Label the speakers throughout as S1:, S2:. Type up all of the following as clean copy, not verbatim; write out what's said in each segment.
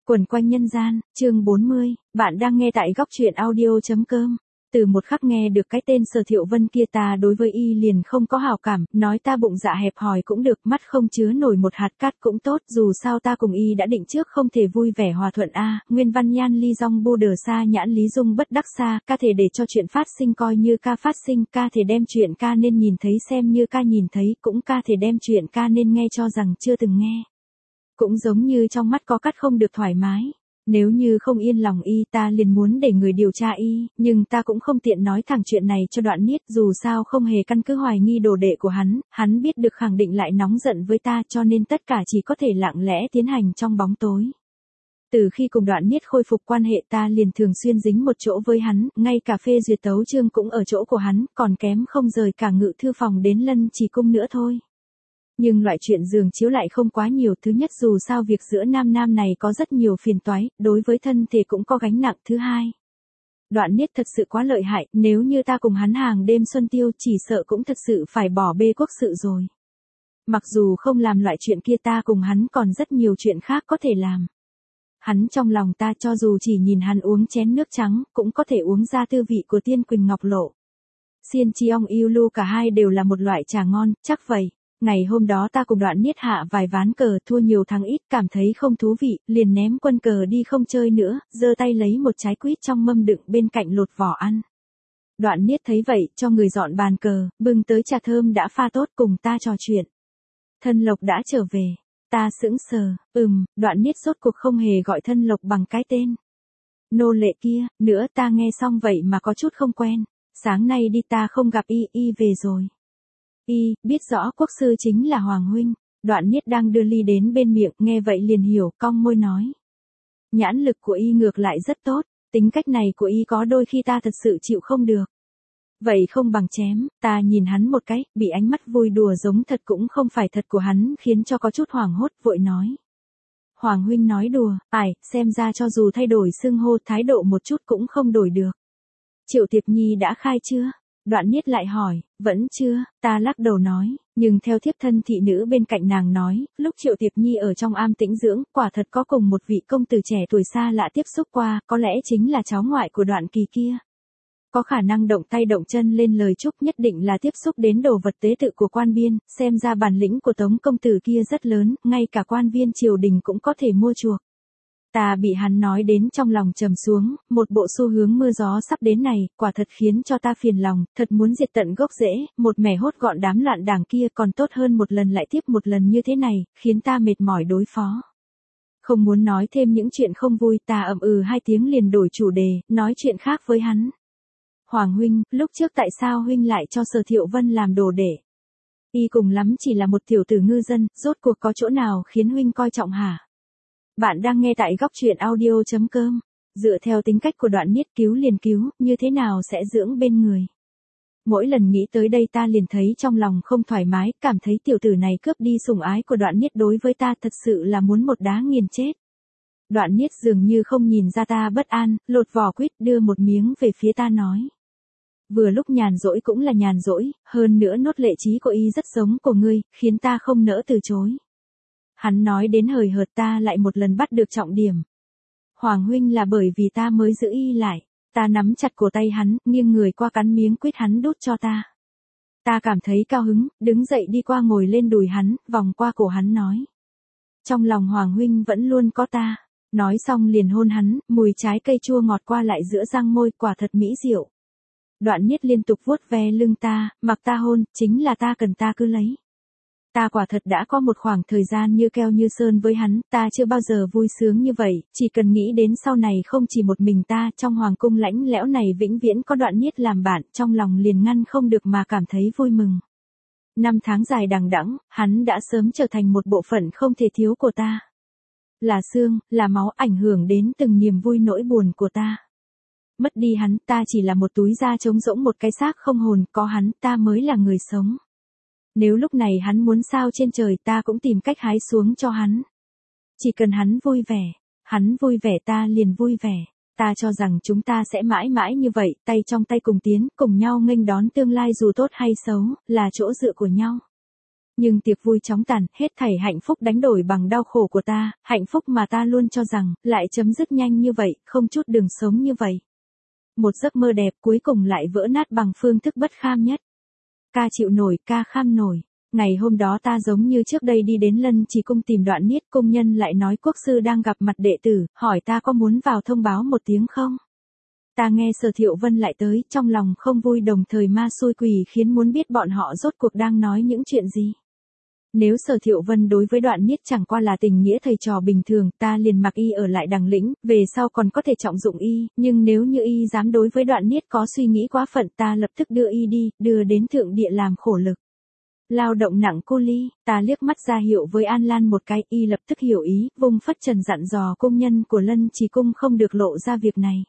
S1: Quẩn quanh nhân gian, chương 40, bạn đang nghe tại góc truyện audio.com. Từ một khắc nghe được cái tên Sở Thiệu Vân kia ta đối với y liền không có hảo cảm, nói ta bụng dạ hẹp hòi cũng được, mắt không chứa nổi một hạt cát cũng tốt, dù sao ta cùng y đã định trước không thể vui vẻ hòa thuận a. Nguyên văn nhan ly rong bu đờ xa nhãn lý dung bất đắc xa, ca thể để cho chuyện phát sinh coi như ca phát sinh, ca thể đem chuyện ca nên nhìn thấy xem như ca nhìn thấy, cũng ca thể đem chuyện ca nên nghe cho rằng chưa từng nghe. Cũng giống như trong mắt có cắt không được thoải mái. Nếu như không yên lòng y ta liền muốn để người điều tra y, nhưng ta cũng không tiện nói thẳng chuyện này cho Đoạn Niết, dù sao không hề căn cứ hoài nghi đồ đệ của hắn biết được khẳng định lại nóng giận với ta, cho nên tất cả chỉ có thể lặng lẽ tiến hành trong bóng tối. Từ khi cùng Đoạn Niết khôi phục quan hệ ta liền thường xuyên dính một chỗ với hắn, ngay cả phê duyệt tấu chương cũng ở chỗ của hắn, còn kém không rời cả ngự thư phòng đến Lân Chỉ cung nữa thôi. Nhưng loại chuyện giường chiếu lại không quá nhiều, thứ nhất dù sao việc giữa nam này có rất nhiều phiền toái, đối với thân thể cũng có gánh nặng, thứ hai. Đoạn Niết thật sự quá lợi hại, nếu như ta cùng hắn hàng đêm xuân tiêu chỉ sợ cũng thật sự phải bỏ bê quốc sự rồi. Mặc dù không làm loại chuyện kia ta cùng hắn còn rất nhiều chuyện khác có thể làm. Hắn trong lòng ta cho dù chỉ nhìn hắn uống chén nước trắng, cũng có thể uống ra tư vị của tiên quỳnh ngọc lộ. Xiên chi ong yêu lu cả hai đều là một loại trà ngon, chắc vậy. Ngày hôm đó ta cùng Đoạn Niết hạ vài ván cờ, thua nhiều thắng ít, cảm thấy không thú vị, liền ném quân cờ đi không chơi nữa, giơ tay lấy một trái quýt trong mâm đựng bên cạnh lột vỏ ăn. Đoạn Niết thấy vậy, cho người dọn bàn cờ, bưng tới trà thơm đã pha tốt cùng ta trò chuyện. Thân Lộc đã trở về, ta sững sờ, Đoạn Niết rốt cuộc không hề gọi Thân Lộc bằng cái tên nô lệ kia, nữa ta nghe xong vậy mà có chút không quen, sáng nay đi ta không gặp y về rồi. Y, biết rõ quốc sư chính là Hoàng huynh. Đoạn Niết đang đưa ly đến bên miệng, nghe vậy liền hiểu, cong môi nói. Nhãn lực của y ngược lại rất tốt, tính cách này của y có đôi khi ta thật sự chịu không được. Vậy không bằng chém, ta nhìn hắn một cái, bị ánh mắt vui đùa giống thật cũng không phải thật của hắn khiến cho có chút hoảng hốt, vội nói. Hoàng huynh nói đùa, xem ra cho dù thay đổi xưng hô thái độ một chút cũng không đổi được. Triệu Tiệp Nhi đã khai chưa? Đoạn Niết lại hỏi, vẫn chưa, ta lắc đầu nói, nhưng theo thiếp thân thị nữ bên cạnh nàng nói, lúc Triệu Tiệp Nhi ở trong am tĩnh dưỡng, quả thật có cùng một vị công tử trẻ tuổi xa lạ tiếp xúc qua, có lẽ chính là cháu ngoại của Đoạn Kỳ kia. Có khả năng động tay động chân lên lời chúc, nhất định là tiếp xúc đến đồ vật tế tự của quan biên, xem ra bản lĩnh của Tống công tử kia rất lớn, ngay cả quan viên triều đình cũng có thể mua chuộc. Ta bị hắn nói đến trong lòng trầm xuống, một bộ xu hướng mưa gió sắp đến này, quả thật khiến cho ta phiền lòng, thật muốn diệt tận gốc rễ, một mẻ hốt gọn đám loạn đảng kia còn tốt hơn một lần lại tiếp một lần như thế này, khiến ta mệt mỏi đối phó. Không muốn nói thêm những chuyện không vui, ta hai tiếng liền đổi chủ đề, nói chuyện khác với hắn. Hoàng huynh, lúc trước tại sao huynh lại cho Sở Thiệu Vân làm đồ đệ? Y cùng lắm chỉ là một tiểu tử ngư dân, rốt cuộc có chỗ nào khiến huynh coi trọng hả? Bạn đang nghe tại góc truyện audio.com. Dựa theo tính cách của Đoạn Niết cứu liền cứu, như thế nào sẽ dưỡng bên người. Mỗi lần nghĩ tới đây ta liền thấy trong lòng không thoải mái, cảm thấy tiểu tử này cướp đi sủng ái của Đoạn Niết đối với ta thật sự là muốn một đá nghiền chết. Đoạn Niết dường như không nhìn ra ta bất an, lột vỏ quýt đưa một miếng về phía ta nói. Vừa lúc nhàn rỗi cũng là nhàn rỗi, hơn nữa nốt lệ trí của y rất giống của ngươi, khiến ta không nỡ từ chối. Hắn nói đến hời hợt ta lại một lần bắt được trọng điểm. Hoàng huynh là bởi vì ta mới giữ y lại. Ta nắm chặt cổ tay hắn, nghiêng người qua cắn miếng quýt hắn đút cho ta. Ta cảm thấy cao hứng, đứng dậy đi qua ngồi lên đùi hắn, vòng qua cổ hắn nói. Trong lòng Hoàng huynh vẫn luôn có ta. Nói xong liền hôn hắn, mùi trái cây chua ngọt qua lại giữa răng môi, quả thật mỹ diệu. Đoạn Niết liên tục vuốt ve lưng ta, mặc ta hôn, chính là ta cần ta cứ lấy. Ta quả thật đã có một khoảng thời gian như keo như sơn với hắn, ta chưa bao giờ vui sướng như vậy, chỉ cần nghĩ đến sau này không chỉ một mình ta, trong hoàng cung lãnh lẽo này vĩnh viễn có Đoạn Niết làm bạn, trong lòng liền ngăn không được mà cảm thấy vui mừng. 5 tháng dài đằng đẵng, hắn đã sớm trở thành một bộ phận không thể thiếu của ta. Là xương, là máu, ảnh hưởng đến từng niềm vui nỗi buồn của ta. Mất đi hắn, ta chỉ là một túi da trống rỗng, một cái xác không hồn, có hắn, ta mới là người sống. Nếu lúc này hắn muốn sao trên trời ta cũng tìm cách hái xuống cho hắn. Chỉ cần hắn vui vẻ ta liền vui vẻ. Ta cho rằng chúng ta sẽ mãi mãi như vậy, tay trong tay cùng tiến, cùng nhau nghênh đón tương lai dù tốt hay xấu, là chỗ dựa của nhau. Nhưng tiệc vui chóng tàn, hết thảy hạnh phúc đánh đổi bằng đau khổ của ta, hạnh phúc mà ta luôn cho rằng, lại chấm dứt nhanh như vậy, không chút đường sống như vậy. Một giấc mơ đẹp cuối cùng lại vỡ nát bằng phương thức bất kham nhất. Ca chịu nổi, ca kham nổi. Ngày hôm đó ta giống như trước đây đi đến Lân Trì cung tìm Đoạn Niết, cung nhân lại nói quốc sư đang gặp mặt đệ tử, hỏi ta có muốn vào thông báo một tiếng không? Ta nghe Sở Thiệu Vân lại tới, trong lòng không vui đồng thời ma xui quỷ khiến muốn biết bọn họ rốt cuộc đang nói những chuyện gì. Nếu Sở Thiệu Vân đối với Đoạn Niết chẳng qua là tình nghĩa thầy trò bình thường, ta liền mặc y ở lại Đằng Lĩnh, về sau còn có thể trọng dụng y, nhưng nếu như y dám đối với Đoạn Niết có suy nghĩ quá phận, ta lập tức đưa y đi, đưa đến thượng địa làm khổ lực. Lao động nặng cô ly, ta liếc mắt ra hiệu với An Lan một cái, y lập tức hiểu ý, vung phất trần dặn dò công nhân của Lân Trì cung không được lộ ra việc này.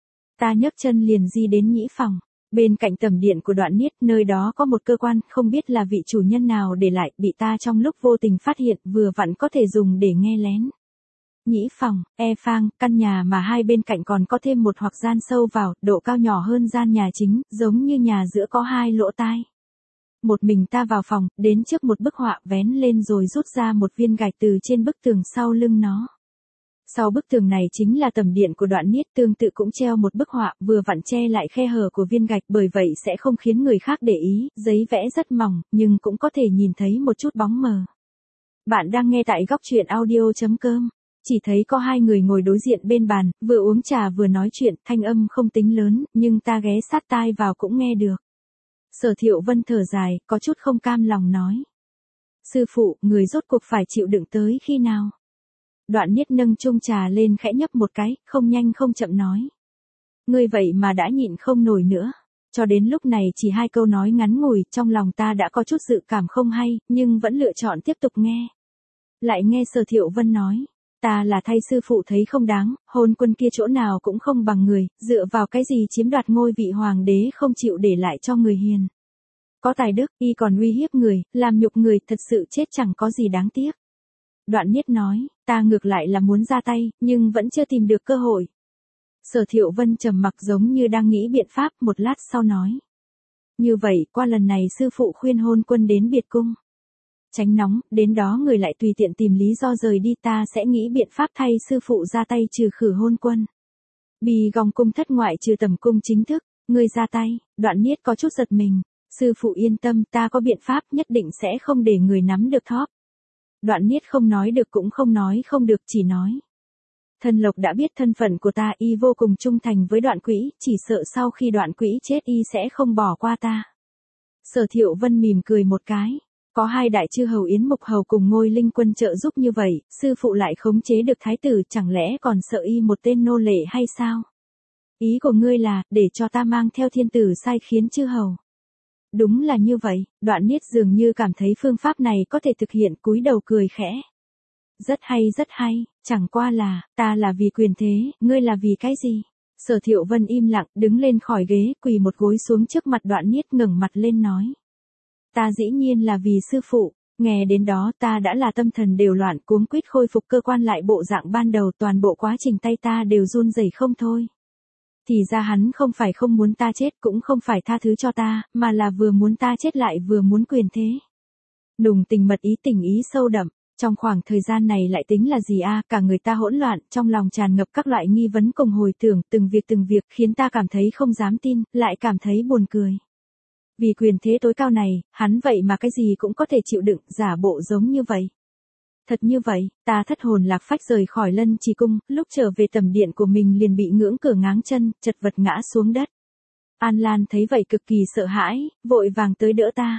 S1: Ta nhấc chân liền di đến nhĩ phòng, bên cạnh tầm điện của Đoạn Niết, nơi đó có một cơ quan, không biết là vị chủ nhân nào để lại, bị ta trong lúc vô tình phát hiện, vừa vặn có thể dùng để nghe lén. Nhĩ phòng, phang, căn nhà mà hai bên cạnh còn có thêm một hoặc gian sâu vào, độ cao nhỏ hơn gian nhà chính, giống như nhà giữa có hai lỗ tai. Một mình ta vào phòng, đến trước một bức họa, vén lên rồi rút ra một viên gạch từ trên bức tường sau lưng nó. Sau bức tường này chính là tầm điện của Đoạn Niết, tương tự cũng treo một bức họa, vừa vặn che lại khe hở của viên gạch, bởi vậy sẽ không khiến người khác để ý, giấy vẽ rất mỏng, nhưng cũng có thể nhìn thấy một chút bóng mờ. Bạn đang nghe tại góc truyện audio.com. Chỉ thấy có hai người ngồi đối diện bên bàn, vừa uống trà vừa nói chuyện, thanh âm không tính lớn, nhưng ta ghé sát tai vào cũng nghe được. Sở Thiệu Vân thở dài, có chút không cam lòng nói. Sư phụ, người rốt cuộc phải chịu đựng tới khi nào? Đoạn Niết nâng chung trà lên khẽ nhấp một cái, không nhanh không chậm nói. Ngươi vậy mà đã nhịn không nổi nữa. Cho đến lúc này chỉ hai câu nói ngắn ngủi, trong lòng ta đã có chút dự cảm không hay, nhưng vẫn lựa chọn tiếp tục nghe. Lại nghe Sở Thiệu Vân nói. Ta là thay sư phụ thấy không đáng, Hôn Quân kia chỗ nào cũng không bằng người, dựa vào cái gì chiếm đoạt ngôi vị hoàng đế không chịu để lại cho người hiền. Có tài đức, y còn uy hiếp người, làm nhục người, thật sự chết chẳng có gì đáng tiếc. Đoạn Niết nói, ta ngược lại là muốn ra tay, nhưng vẫn chưa tìm được cơ hội. Sở Thiệu Vân trầm mặc giống như đang nghĩ biện pháp, một lát sau nói. Như vậy, qua lần này sư phụ khuyên Hôn Quân đến biệt cung. Tránh nóng, đến đó người lại tùy tiện tìm lý do rời đi, ta sẽ nghĩ biện pháp thay sư phụ ra tay trừ khử Hôn Quân. Bì gòng cung thất ngoại trừ tầm cung chính thức, ngươi ra tay. Đoạn Niết có chút giật mình. Sư phụ yên tâm, ta có biện pháp, nhất định sẽ không để người nắm được thóp. Đoạn Niết không nói được cũng không nói không được, chỉ nói. Thần Lộc đã biết thân phận của ta, y vô cùng trung thành với Đoạn Quỹ, chỉ sợ sau khi Đoạn Quỹ chết y sẽ không bỏ qua ta. Sở Thiệu Vân mỉm cười một cái. Có hai đại chư hầu Yến Mục Hầu cùng Ngôi Linh Quân trợ giúp như vậy, sư phụ lại khống chế được thái tử, chẳng lẽ còn sợ y một tên nô lệ hay sao? Ý của ngươi là, để cho ta mang theo thiên tử sai khiến chư hầu. Đúng là như vậy, Đoạn Niết dường như cảm thấy phương pháp này có thể thực hiện, cúi đầu cười khẽ. Rất hay, chẳng qua là, ta là vì quyền thế, ngươi là vì cái gì? Sở Thiệu Vân im lặng, đứng lên khỏi ghế, quỳ một gối xuống trước mặt Đoạn Niết, ngẩng mặt lên nói. Ta dĩ nhiên là vì sư phụ, nghe đến đó ta đã là tâm thần đều loạn, cuống quýt khôi phục cơ quan lại bộ dạng ban đầu, toàn bộ quá trình tay ta đều run rẩy không thôi. Thì ra hắn không phải không muốn ta chết, cũng không phải tha thứ cho ta, mà là vừa muốn ta chết lại vừa muốn quyền thế. Nùng tình mật ý, tình ý sâu đậm, trong khoảng thời gian này lại tính là gì a? Cả người ta hỗn loạn, trong lòng tràn ngập các loại nghi vấn cùng hồi tưởng, từng việc khiến ta cảm thấy không dám tin, lại cảm thấy buồn cười. Vì quyền thế tối cao này, hắn vậy mà cái gì cũng có thể chịu đựng, giả bộ giống như vậy. Thật như vậy, ta thất hồn lạc phách rời khỏi Lân Trì cung, lúc trở về tầm điện của mình liền bị ngưỡng cửa ngáng chân, chật vật ngã xuống đất. An Lan thấy vậy cực kỳ sợ hãi, vội vàng tới đỡ ta.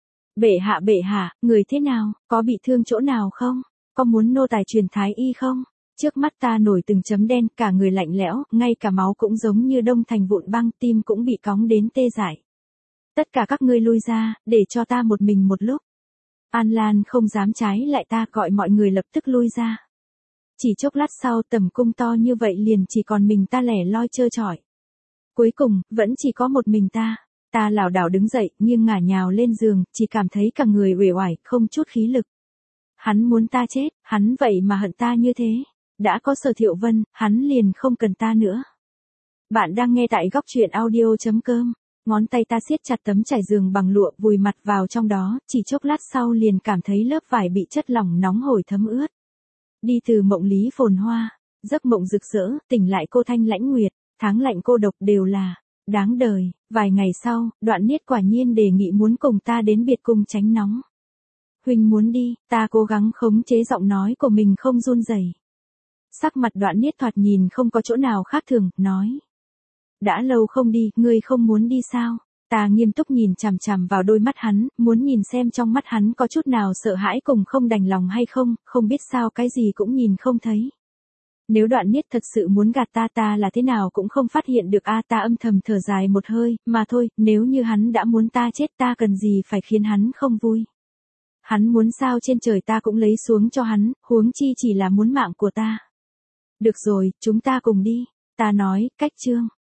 S1: Bệ hạ, người thế nào, có bị thương chỗ nào không? Có muốn nô tài truyền thái y không? Trước mắt ta nổi từng chấm đen, cả người lạnh lẽo, ngay cả máu cũng giống như đông thành vụn băng, tim cũng bị cóng đến tê dại. Tất cả các ngươi lui ra, để cho ta một mình một lúc. An Lan không dám trái lại ta, gọi mọi người lập tức lui ra. Chỉ chốc lát sau, tầm cung to như vậy liền chỉ còn mình ta lẻ loi trơ trọi. Cuối cùng, vẫn chỉ có một mình ta. Ta lảo đảo đứng dậy, nghiêng ngả nhào lên giường, chỉ cảm thấy cả người uể oải, không chút khí lực. Hắn muốn ta chết, hắn vậy mà hận ta như thế. Đã có Sở Thiệu Vân, hắn liền không cần ta nữa. Bạn đang nghe tại góc truyện audio.com. Ngón tay ta siết chặt tấm trải giường bằng lụa, vùi mặt vào trong đó, chỉ chốc lát sau liền cảm thấy lớp vải bị chất lỏng nóng hổi thấm ướt. Đi từ mộng lý phồn hoa, giấc mộng rực rỡ, tỉnh lại cô thanh lãnh nguyệt, tháng lạnh cô độc đều là đáng đời. Vài ngày sau, Đoạn Niết quả nhiên đề nghị muốn cùng ta đến biệt cung tránh nóng. Huynh muốn đi, ta cố gắng khống chế giọng nói của mình không run rẩy. Sắc mặt Đoạn Niết thoạt nhìn không có chỗ nào khác thường, nói. Đã lâu không đi, ngươi không muốn đi sao? Ta nghiêm túc nhìn chằm chằm vào đôi mắt hắn, muốn nhìn xem trong mắt hắn có chút nào sợ hãi cùng không đành lòng hay không, không biết sao cái gì cũng nhìn không thấy. Nếu Đoạn Niết thật sự muốn gạt ta là thế nào cũng không phát hiện được ta âm thầm thở dài một hơi, mà thôi, nếu như hắn đã muốn ta chết ta cần gì phải khiến hắn không vui. Hắn muốn sao trên trời ta cũng lấy xuống cho hắn, huống chi chỉ là muốn mạng của ta. Được rồi, chúng ta cùng đi. Ta nói, cách chương.